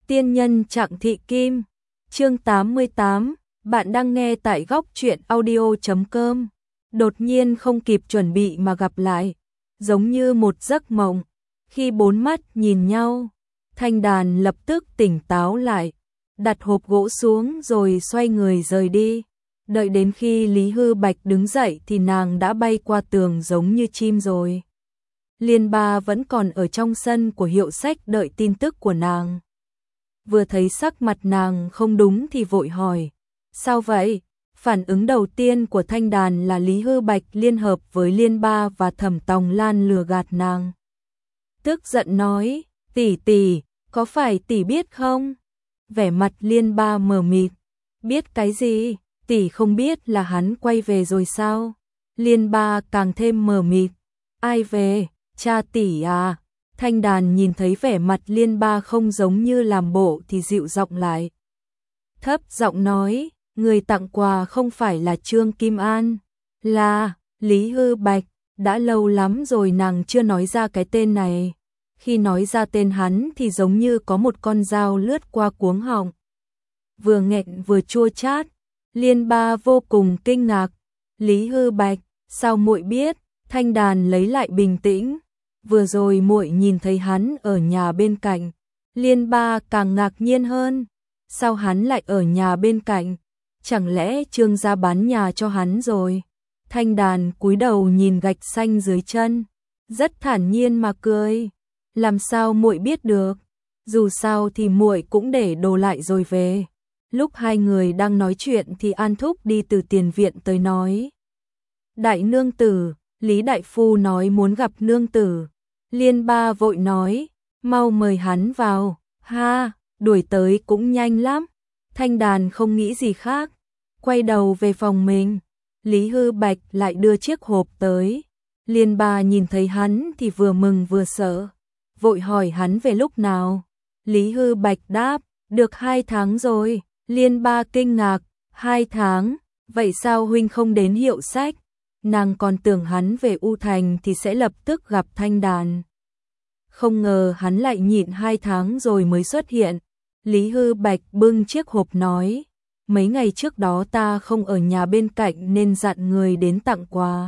Tiên nhân Trạng Thị Kim, chương 88, bạn đang nghe tại góc truyện audio.com. Đột nhiên không kịp chuẩn bị mà gặp lại, giống như một giấc mộng. Khi bốn mắt nhìn nhau, Thanh Đàn lập tức tỉnh táo lại, đặt hộp gỗ xuống rồi xoay người rời đi. Đợi đến khi Lý Hư Bạch đứng dậy thì nàng đã bay qua tường giống như chim rồi. Liên Ba vẫn còn ở trong sân của hiệu sách đợi tin tức của nàng. Vừa thấy sắc mặt nàng không đúng thì vội hỏi, sao vậy? Phản ứng đầu tiên của Thanh Đàn là Lý Hư Bạch liên hợp với Liên Ba và Thẩm Tòng Lan lừa gạt nàng. Tức giận nói, tỷ, có phải tỷ biết không? Vẻ mặt Liên Ba mờ mịt, biết cái gì? Tỷ không biết là hắn quay về rồi sao? Liên Ba càng thêm mờ mịt, ai về? Cha tỷ à? Thanh Đàn nhìn thấy vẻ mặt Liên Ba không giống như làm bộ thì dịu giọng lại. Thấp giọng nói, người tặng quà không phải là Trương Kim An, là Lý Hư Bạch. Đã lâu lắm rồi nàng chưa nói ra cái tên này. Khi nói ra tên hắn thì giống như có một con dao lướt qua cuống họng. Vừa nghẹn vừa chua chát. Liên Ba vô cùng kinh ngạc. Lý Hư Bạch, sao muội biết? Thanh Đàn lấy lại bình tĩnh. Vừa rồi muội nhìn thấy hắn ở nhà bên cạnh. Liên Ba càng ngạc nhiên hơn. Sao hắn lại ở nhà bên cạnh? Chẳng lẽ Trương gia bán nhà cho hắn rồi? Thanh Đàn cúi đầu nhìn gạch xanh dưới chân, rất thản nhiên mà cười. Làm sao muội biết được? Dù sao thì muội cũng để đồ lại rồi về. Lúc hai người đang nói chuyện thì An Thúc đi từ tiền viện tới nói. Đại nương tử, Lý đại phu nói muốn gặp nương tử. Liên Ba vội nói, mau mời hắn vào. Ha, đuổi tới cũng nhanh lắm. Thanh Đàn không nghĩ gì khác, quay đầu về phòng mình. Lý Hư Bạch lại đưa chiếc hộp tới. Liên Ba nhìn thấy hắn thì vừa mừng vừa sợ, vội hỏi hắn về lúc nào. Lý Hư Bạch đáp, được 2 tháng rồi. Liên Ba kinh ngạc, 2 tháng, vậy sao huynh không đến hiệu sách? Nàng còn tưởng hắn về U Thành thì sẽ lập tức gặp Thanh Đàn. Không ngờ hắn lại nhịn 2 tháng rồi mới xuất hiện. Lý Hư Bạch bưng chiếc hộp nói, mấy ngày trước đó ta không ở nhà bên cạnh nên dặn người đến tặng quà.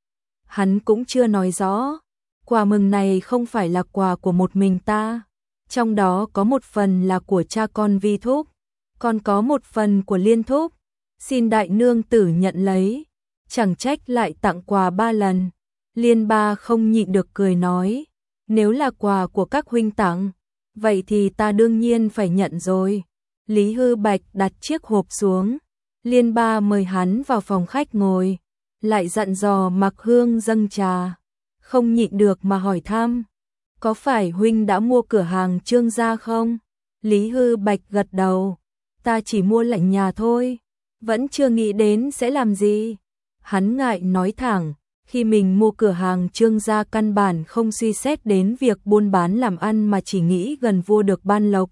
Hắn cũng chưa nói rõ, quà mừng này không phải là quà của một mình ta, trong đó có một phần là của cha con Vi Thúc, còn có một phần của Liên Thúc, xin đại nương tử nhận lấy, chẳng trách lại tặng quà 3 lần. Liên Ba không nhịn được cười nói, nếu là quà của các huynh tặng, vậy thì ta đương nhiên phải nhận rồi. Lý Hư Bạch đặt chiếc hộp xuống, Liên Ba mời hắn vào phòng khách ngồi, lại dặn dò Mặc Hương dâng trà, không nhịn được mà hỏi thăm, có phải huynh đã mua cửa hàng Trương gia không? Lý Hư Bạch gật đầu, ta chỉ mua lạnh nhà thôi, vẫn chưa nghĩ đến sẽ làm gì. Hắn ngại nói thẳng, khi mình mua cửa hàng Trương gia căn bản không suy xét đến việc buôn bán làm ăn mà chỉ nghĩ gần vua được ban lộc.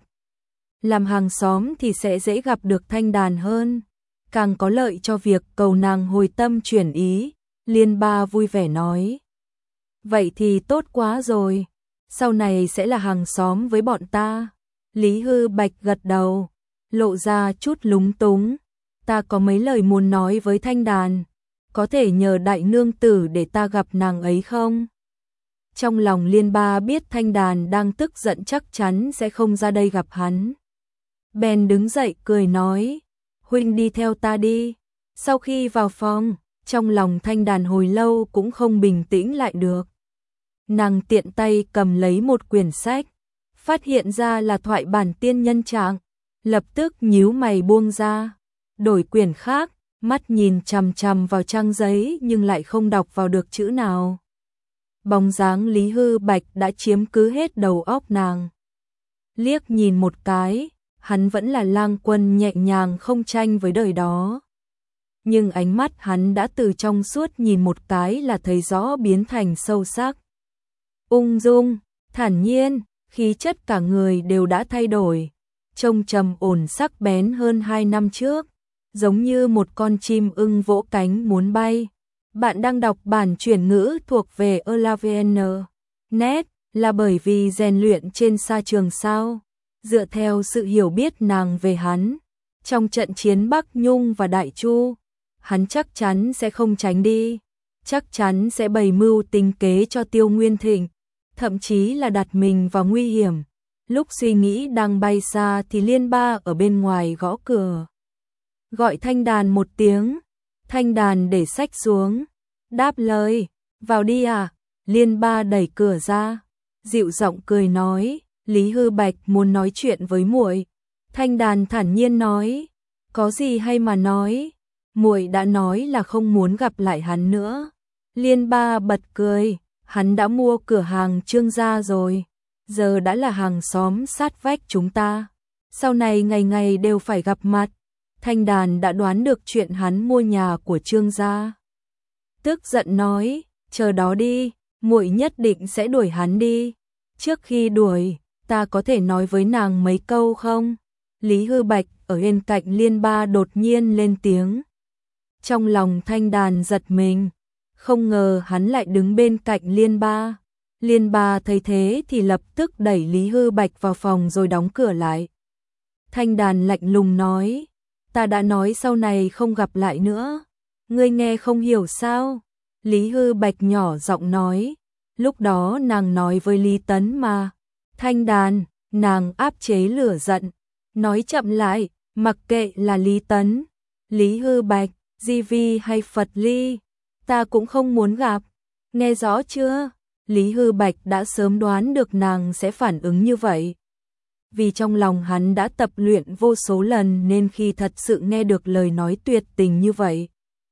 Làm hàng xóm thì sẽ dễ gặp được Thanh Đàn hơn, càng có lợi cho việc cầu nàng hồi tâm chuyển ý. Liên Ba vui vẻ nói, vậy thì tốt quá rồi, sau này sẽ là hàng xóm với bọn ta. Lý Hư Bạch gật đầu, lộ ra chút lúng túng, ta có mấy lời muốn nói với Thanh Đàn, có thể nhờ đại nương tử để ta gặp nàng ấy không? Trong lòng Liên Ba biết Thanh Đàn đang tức giận chắc chắn sẽ không ra đây gặp hắn. Bèn đứng dậy cười nói, huynh đi theo ta đi. Sau khi vào phòng, trong lòng Thanh Đàn hồi lâu cũng không bình tĩnh lại được. Nàng tiện tay cầm lấy một quyển sách, phát hiện ra là thoại bản tiên nhân trạng, lập tức nhíu mày buông ra, đổi quyển khác, mắt nhìn chằm chằm vào trang giấy nhưng lại không đọc vào được chữ nào. Bóng dáng Lý Hư Bạch đã chiếm cứ hết đầu óc nàng. Liếc nhìn một cái, hắn vẫn là lang quân nhẹ nhàng không tranh với đời đó. Nhưng ánh mắt hắn đã từ trong suốt nhìn một cái là thấy rõ biến thành sâu sắc. Ung dung, thản nhiên, khí chất cả người đều đã thay đổi, trông trầm ổn sắc bén hơn 2 năm trước, giống như một con chim ưng vỗ cánh muốn bay. Bạn đang đọc bản chuyển ngữ thuộc về Elavn.net, là bởi vì rèn luyện trên sa trường sao? Dựa theo sự hiểu biết nàng về hắn, trong trận chiến Bắc Nhung và Đại Chu, hắn chắc chắn sẽ không tránh đi, chắc chắn sẽ bày mưu tính kế cho Tiêu Nguyên Thịnh, thậm chí là đặt mình vào nguy hiểm. Lúc suy nghĩ đang bay xa thì Liên Ba ở bên ngoài gõ cửa. Gọi Thanh Đàn một tiếng, Thanh Đàn để xách xuống, đáp lời, vào đi à. Liên Ba đẩy cửa ra, dịu giọng cười nói, Lý Hư Bạch muốn nói chuyện với muội. Thanh Đàn thản nhiên nói, có gì hay mà nói, muội đã nói là không muốn gặp lại hắn nữa. Liên Ba bật cười, hắn đã mua cửa hàng Trương gia rồi, giờ đã là hàng xóm sát vách chúng ta, sau này ngày ngày đều phải gặp mặt. Thanh Đàn đã đoán được chuyện hắn mua nhà của Trương gia, tức giận nói, chờ đó đi, muội nhất định sẽ đuổi hắn đi. Trước khi đuổi, ta có thể nói với nàng mấy câu không? Lý Hư Bạch ở bên cạnh Liên Ba đột nhiên lên tiếng. Trong lòng Thanh Đàn giật mình, không ngờ hắn lại đứng bên cạnh Liên Ba. Liên Ba thấy thế thì lập tức đẩy Lý Hư Bạch vào phòng rồi đóng cửa lại. Thanh Đàn lạnh lùng nói, ta đã nói sau này không gặp lại nữa, ngươi nghe không hiểu sao? Lý Hư Bạch nhỏ giọng nói, lúc đó nàng nói với Lý Tấn mà. Thanh Đàn, nàng áp chế lửa giận, nói chậm lại, mặc kệ là Lý Tấn, Lý Hư Bạch, Di Vi hay Phật Ly, ta cũng không muốn gặp, nghe rõ chưa? Lý Hư Bạch đã sớm đoán được nàng sẽ phản ứng như vậy. Vì trong lòng hắn đã tập luyện vô số lần nên khi thật sự nghe được lời nói tuyệt tình như vậy,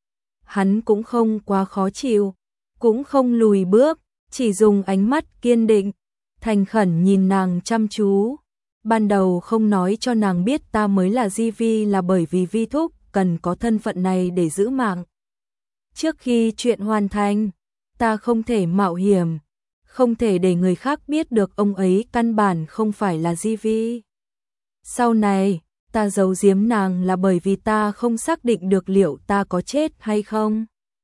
hắn cũng không quá khó chịu, cũng không lùi bước, chỉ dùng ánh mắt kiên định, thành khẩn nhìn nàng chăm chú. Ban đầu không nói cho nàng biết ta mới là Di Vi là bởi vì Vi thúc cần có thân phận này để giữ mạng. Trước khi chuyện hoàn thành, ta không thể mạo hiểm, không thể để người khác biết được ông ấy căn bản không phải là Di Vi. Sau này, ta giấu giếm nàng là bởi vì ta không xác định được liệu ta có chết hay không.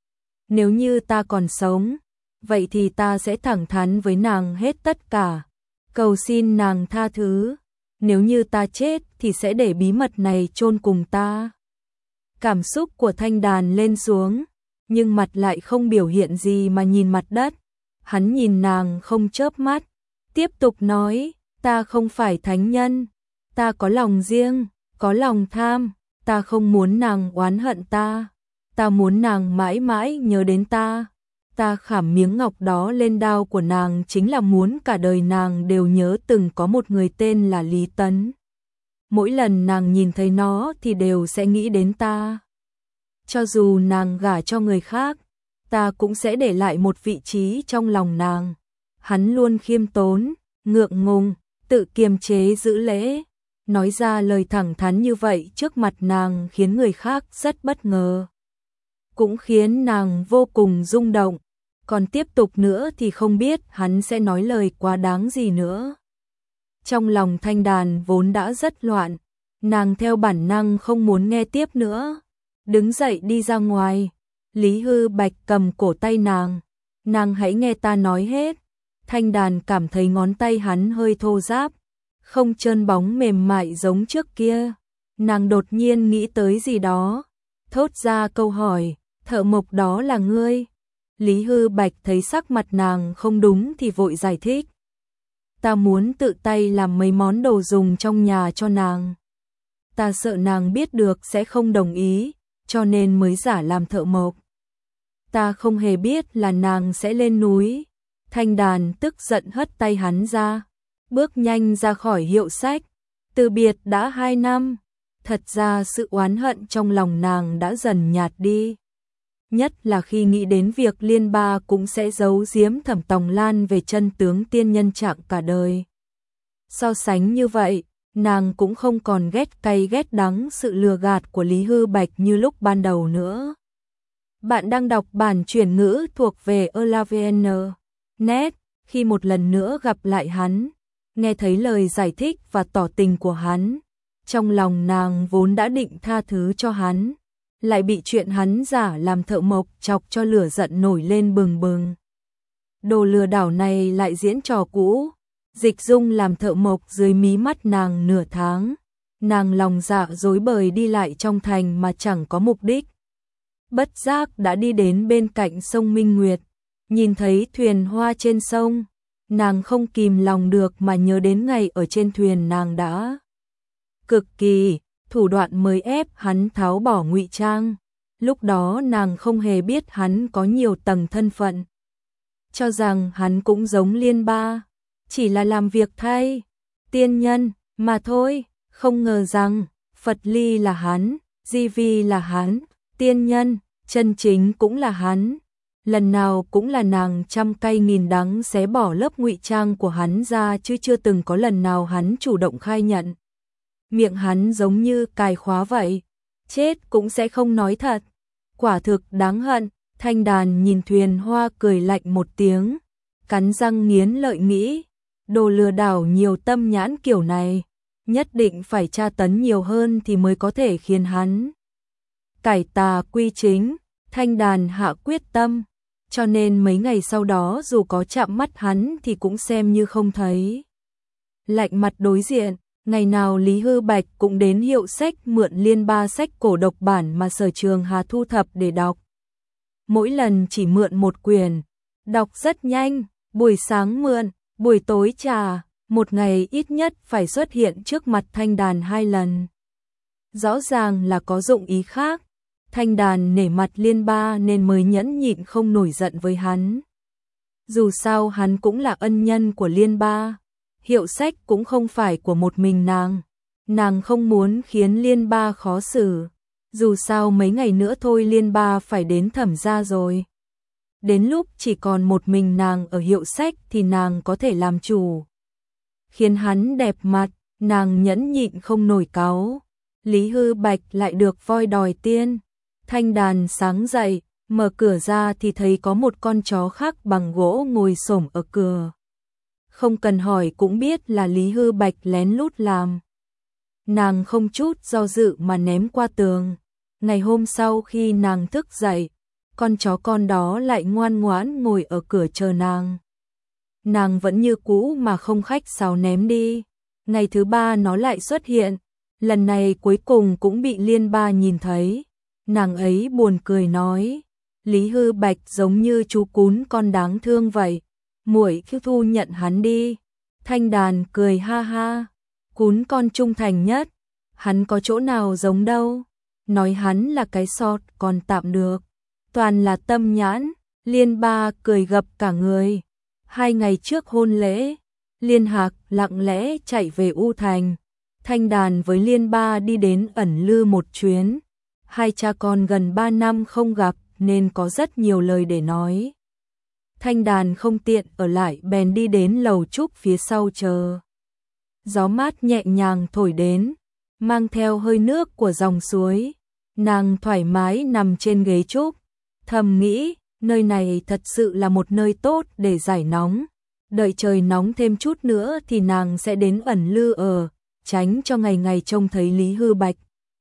Nếu như ta còn sống, vậy thì ta sẽ thẳng thắn với nàng hết tất cả, cầu xin nàng tha thứ. Nếu như ta chết thì sẽ để bí mật này chôn cùng ta. Cảm xúc của Thanh Đàn lên xuống, nhưng mặt lại không biểu hiện gì mà nhìn mặt đất. Hắn nhìn nàng không chớp mắt, tiếp tục nói, ta không phải thánh nhân, ta có lòng riêng, có lòng tham, ta không muốn nàng oán hận ta, ta muốn nàng mãi mãi nhớ đến ta. Ta khảm miếng ngọc đó lên đao của nàng chính là muốn cả đời nàng đều nhớ từng có một người tên là Lý Tấn. Mỗi lần nàng nhìn thấy nó thì đều sẽ nghĩ đến ta. Cho dù nàng gả cho người khác, ta cũng sẽ để lại một vị trí trong lòng nàng. Hắn luôn khiêm tốn, ngượng ngùng, tự kiềm chế giữ lễ. Nói ra lời thẳng thắn như vậy trước mặt nàng khiến người khác rất bất ngờ, cũng khiến nàng vô cùng rung động. Còn tiếp tục nữa thì không biết hắn sẽ nói lời quá đáng gì nữa. Trong lòng Thanh Đàn vốn đã rất loạn, nàng theo bản năng không muốn nghe tiếp nữa, đứng dậy đi ra ngoài. Lý Hư Bạch cầm cổ tay nàng hãy nghe ta nói hết. Thanh Đàn cảm thấy ngón tay hắn hơi thô ráp, không trơn bóng mềm mại giống trước kia. Nàng đột nhiên nghĩ tới gì đó, thốt ra câu hỏi, Thợ Mộc đó là ngươi? Lý Hư Bạch thấy sắc mặt nàng không đúng thì vội giải thích. Ta muốn tự tay làm mấy món đồ dùng trong nhà cho nàng. Ta sợ nàng biết được sẽ không đồng ý, cho nên mới giả làm thợ mộc. Ta không hề biết là nàng sẽ lên núi. Thanh Đàn tức giận hất tay hắn ra, bước nhanh ra khỏi hiệu sách. Từ biệt đã 2 năm, thật ra sự oán hận trong lòng nàng đã dần nhạt đi. Nhất là khi nghĩ đến việc Liên Ba cũng sẽ giấu giếm Thẩm Tòng Lan về chân tướng tiên nhân trạng cả đời. So sánh như vậy, nàng cũng không còn ghét cay ghét đắng sự lừa gạt của Lý Hư Bạch như lúc ban đầu nữa. Bạn đang đọc bản chuyển ngữ thuộc về Elavn.net. Khi một lần nữa gặp lại hắn, nghe thấy lời giải thích và tỏ tình của hắn, trong lòng nàng vốn đã định tha thứ cho hắn, lại bị chuyện hắn giả làm thợ mộc chọc cho lửa giận nổi lên bừng bừng. Đồ lừa đảo này lại diễn trò cũ, Dịch Dung làm thợ mộc dưới mí mắt nàng nửa tháng, nàng lòng dạ rối bời đi lại trong thành mà chẳng có mục đích. Bất giác đã đi đến bên cạnh sông Minh Nguyệt, nhìn thấy thuyền hoa trên sông, nàng không kìm lòng được mà nhớ đến ngày ở trên thuyền nàng đã cực kỳ thủ đoạn mới ép hắn tháo bỏ ngụy trang. Lúc đó nàng không hề biết hắn có nhiều tầng thân phận, cho rằng hắn cũng giống Liên Ba, chỉ là làm việc thay tiên nhân mà thôi, không ngờ rằng Phật Ly là hắn, Di Vi là hắn, tiên nhân chân chính cũng là hắn. Lần nào cũng là nàng trăm cay nghìn đắng xé bỏ lớp ngụy trang của hắn ra, chứ chưa từng có lần nào hắn chủ động khai nhận. Miệng hắn giống như cài khóa vậy, chết cũng sẽ không nói thật. Quả thực đáng hận. Thanh Đàn nhìn thuyền hoa cười lạnh một tiếng, cắn răng nghiến lợi nghĩ, đồ lừa đảo nhiều tâm nhãn kiểu này, nhất định phải tra tấn nhiều hơn thì mới có thể khiến hắn cải tà quy chính. Thanh Đàn hạ quyết tâm, cho nên mấy ngày sau đó dù có chạm mắt hắn thì cũng xem như không thấy. Lạnh mặt đối diện, ngày nào Lý Hư Bạch cũng đến hiệu sách mượn Liên Ba sách cổ độc bản mà Sở Trường Hà thu thập để đọc. Mỗi lần chỉ mượn một quyển, đọc rất nhanh, buổi sáng mượn, buổi tối trả, một ngày ít nhất phải xuất hiện trước mặt Thanh Đàn 2 lần. Rõ ràng là có dụng ý khác. Thanh Đàn nể mặt Liên Ba nên mới nhẫn nhịn không nổi giận với hắn. Dù sao hắn cũng là ân nhân của Liên Ba, hiệu sách cũng không phải của một mình nàng không muốn khiến Liên Ba khó xử. Dù sao mấy ngày nữa thôi Liên Ba phải đến Thẩm gia rồi. Đến lúc chỉ còn một mình nàng ở hiệu sách thì nàng có thể làm chủ. Khiến hắn đẹp mặt, nàng nhẫn nhịn không nổi cáu. Lý Hư Bạch lại được voi đòi tiên. Thanh Đàn sáng dậy, mở cửa ra thì thấy có một con chó khác bằng gỗ ngồi xổm ở cửa. Không cần hỏi cũng biết là Lý Hư Bạch lén lút làm. Nàng không chút do dự mà ném qua tường. Ngày hôm sau khi nàng thức dậy, con chó con đó lại ngoan ngoãn ngồi ở cửa chờ nàng. Nàng vẫn như cũ mà không khách sáo ném đi. Ngày thứ 3 nó lại xuất hiện, lần này cuối cùng cũng bị Liên Ba nhìn thấy. Nàng ấy buồn cười nói, Lý Hư Bạch giống như chú cún con đáng thương vậy, muội cứ thu nhận hắn đi. Thanh Đàn cười ha ha, cún con trung thành nhất, hắn có chỗ nào giống đâu. Nói hắn là cái sọt còn tạm được, toàn là tâm nhãn. Liên Ba cười gập cả người. 2 ngày trước hôn lễ, Liên Hạc lặng lẽ chạy về U Thành. Thanh Đàn với Liên Ba đi đến ẩn lư một chuyến. Hai cha con gần 3 năm không gặp nên có rất nhiều lời để nói. Thanh Đàn không tiện ở lại bèn đi đến lầu trúc phía sau chờ. Gió mát nhẹ nhàng thổi đến, mang theo hơi nước của dòng suối. Nàng thoải mái nằm trên ghế trúc, thầm nghĩ, nơi này thật sự là một nơi tốt để giải nóng. Đợi trời nóng thêm chút nữa thì nàng sẽ đến ẩn lư ở, tránh cho ngày ngày trông thấy Lý Hư Bạch.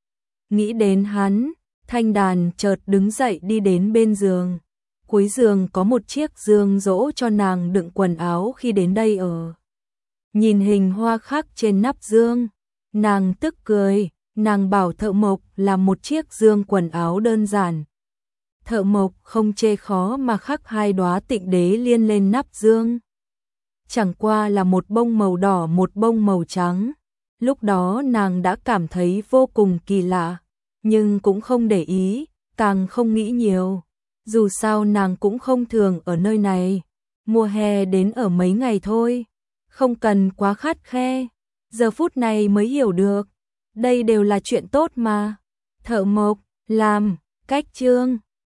Nghĩ đến hắn, Thanh Đàn chợt đứng dậy đi đến bên giường. Cuối giường có một chiếc giường dỗ cho nàng đựng quần áo khi đến đây ở. Nhìn hình hoa khắc trên nắp giường, nàng tức cười, nàng bảo thợ mộc làm một chiếc giường quần áo đơn giản. Thợ mộc không chê khó mà khắc 2 đóa tịnh đế liên lên nắp giường. Chẳng qua là một bông màu đỏ một bông màu trắng. Lúc đó nàng đã cảm thấy vô cùng kỳ lạ, nhưng cũng không để ý, càng không nghĩ nhiều. Dù sao nàng cũng không thường ở nơi này, mùa hè đến ở mấy ngày thôi, không cần quá khắt khe. Giờ phút này mới hiểu được, đây đều là chuyện tốt mà. Thợ mộc, làm, cách chương